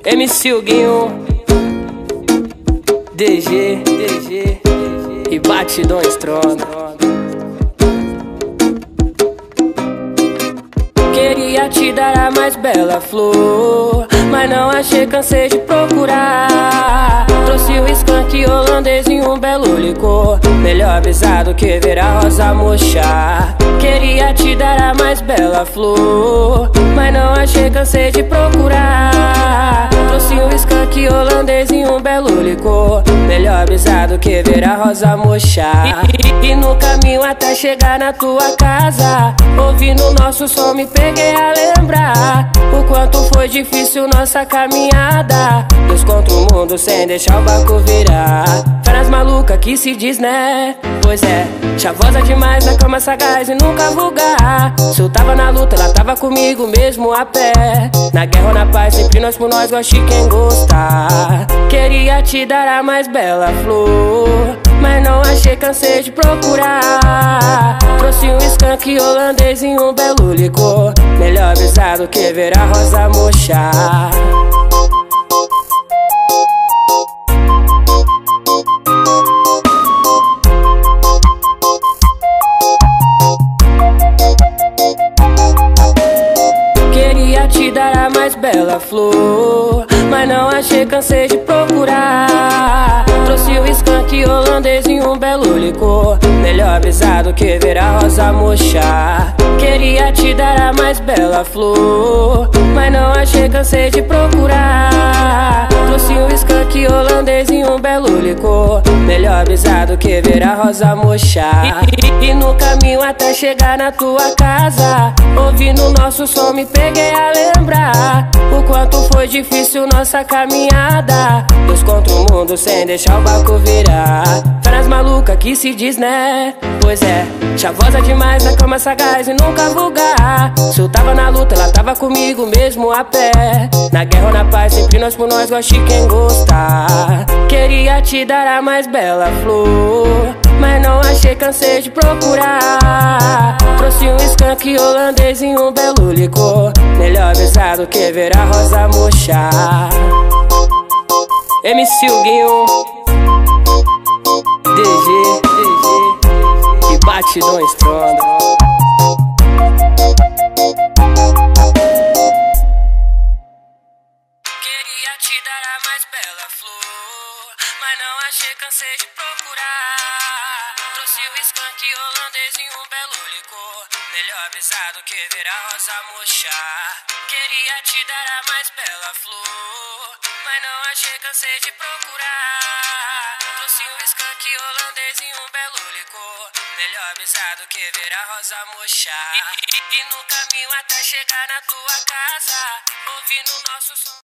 MC Huguinho, DG e Batidões Trona. Queria te dar a mais bela flor, mas não achei, cansei de procurar. Trouxe o skunk holandês em um belo licor, melhor brisado que ver a rosa murchar. Queria te dar a mais bela flor, mas não achei, cansei de procurar. Trouxe um skunk holandês em um belo licor, melhor brisado que ver a rosa murchar. E no caminho até chegar na tua casa, ouvindo nosso som me peguei a lembrar o quanto foi difícil nossa caminhada. Deus contra o mundo sem deixar o barco virar. Feras maluca que se diz, né? Pois é, chavosa demais na cama, sagaz e nunca vulgar. Se eu tava na luta, ela tava comigo mesmo a pé. Na guerra ou na paz, sempre nós por nós, goste quem gostar. Queria te dar a mais bela flor, mas não achei, cansei de procurar. Trouxe um skunk holandês em um belo licor, melhor brisado que ver a rosa murchar. Queria te dar a mais bela flor, mas não achei, cansei de procurar. Trouxe o skunk holandês em um belo licor, melhor brisado que ver a rosa murchar. Queria te dar a mais bela flor, mas não achei, cansei de procurar. Trouxe um skunk holandês em um belo licor, melhor brisado que ver a rosa murchar. E no caminho até chegar na tua casa, ouvindo nosso som me peguei a lembrar o quanto foi difícil nossa caminhada. Deus contra o mundo sem deixar o barco virar. Feras maluca que se diz, né? Pois é, chavosa demais na cama, sagaz e nunca vulgar. Se eu tava na luta, ela tava comigo mesmo a pé. Na guerra ou na paz, sempre nós por nós, goste quem gostar. Queria te dar a mais bela flor, mas não achei, cansei de procurar. Trouxe um skunk holandês em um belo licor, melhor brisado que ver a rosa murchar. MC Huguinho, DG e Batidões Trona. Queria te dar a mais bela flor, mas não achei, cansei de procurar. Trouxe o skunk holandês em um belo licor, melhor brisado que ver a rosa murchar. Queria te dar a mais bela flor, mas não achei, cansei de procurar. Trouxe um skunk holandês em um belo licor, melhor brisado que ver a rosa murchar. E no caminho até chegar na tua casa, ouvindo nosso som.